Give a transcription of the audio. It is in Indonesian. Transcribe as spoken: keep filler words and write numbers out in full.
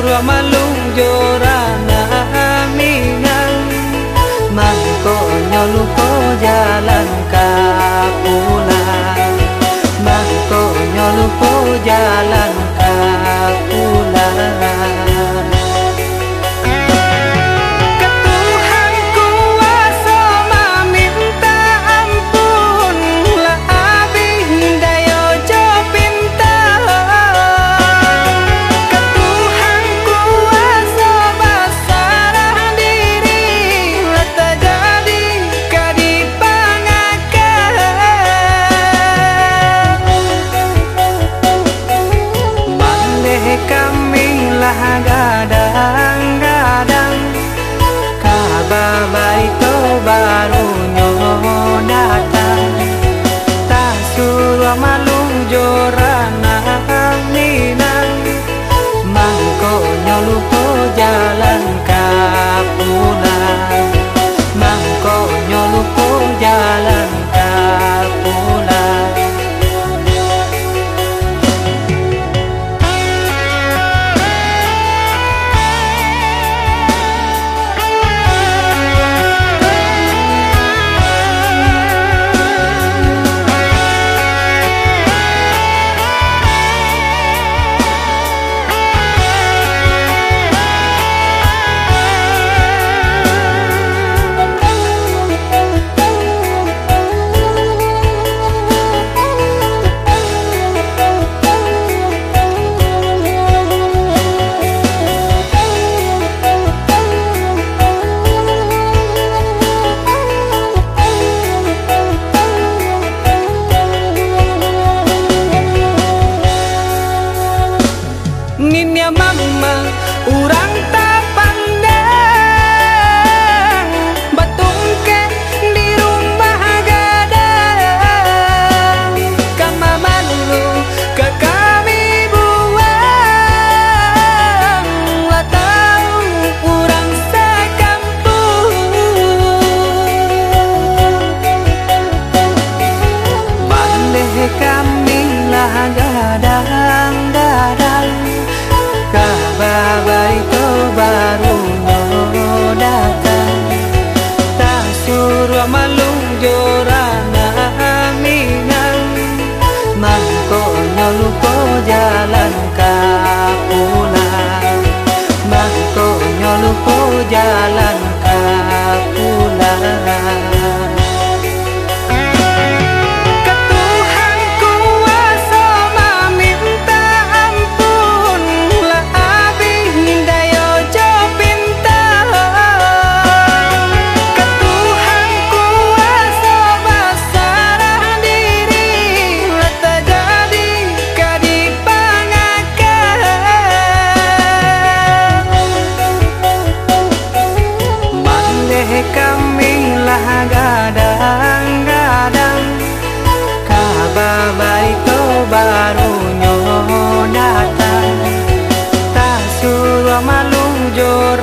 suruh malung jorana minang mangko nyoluko jalan kapulang mangko nyoluko jalan kapulang. Gadang-gadang kabar baik baru datang tak suruh malung jorana minang mangko nyoluko jalan kapulang mangko nyoluko jalan kapulang. Ninya mama urang tak pandang batungke di rumah gadang kamama dulu ke kami buang watau urang sekampung baleh kami lah gadang-gadang kabar itu baru datang tak suruh malung jorana minang mangko nyoluko jalan kapulang mangko nyoluko jalan kapulang. Kami lah gadang-gadang kabar baik baru datang tak suruh malung jor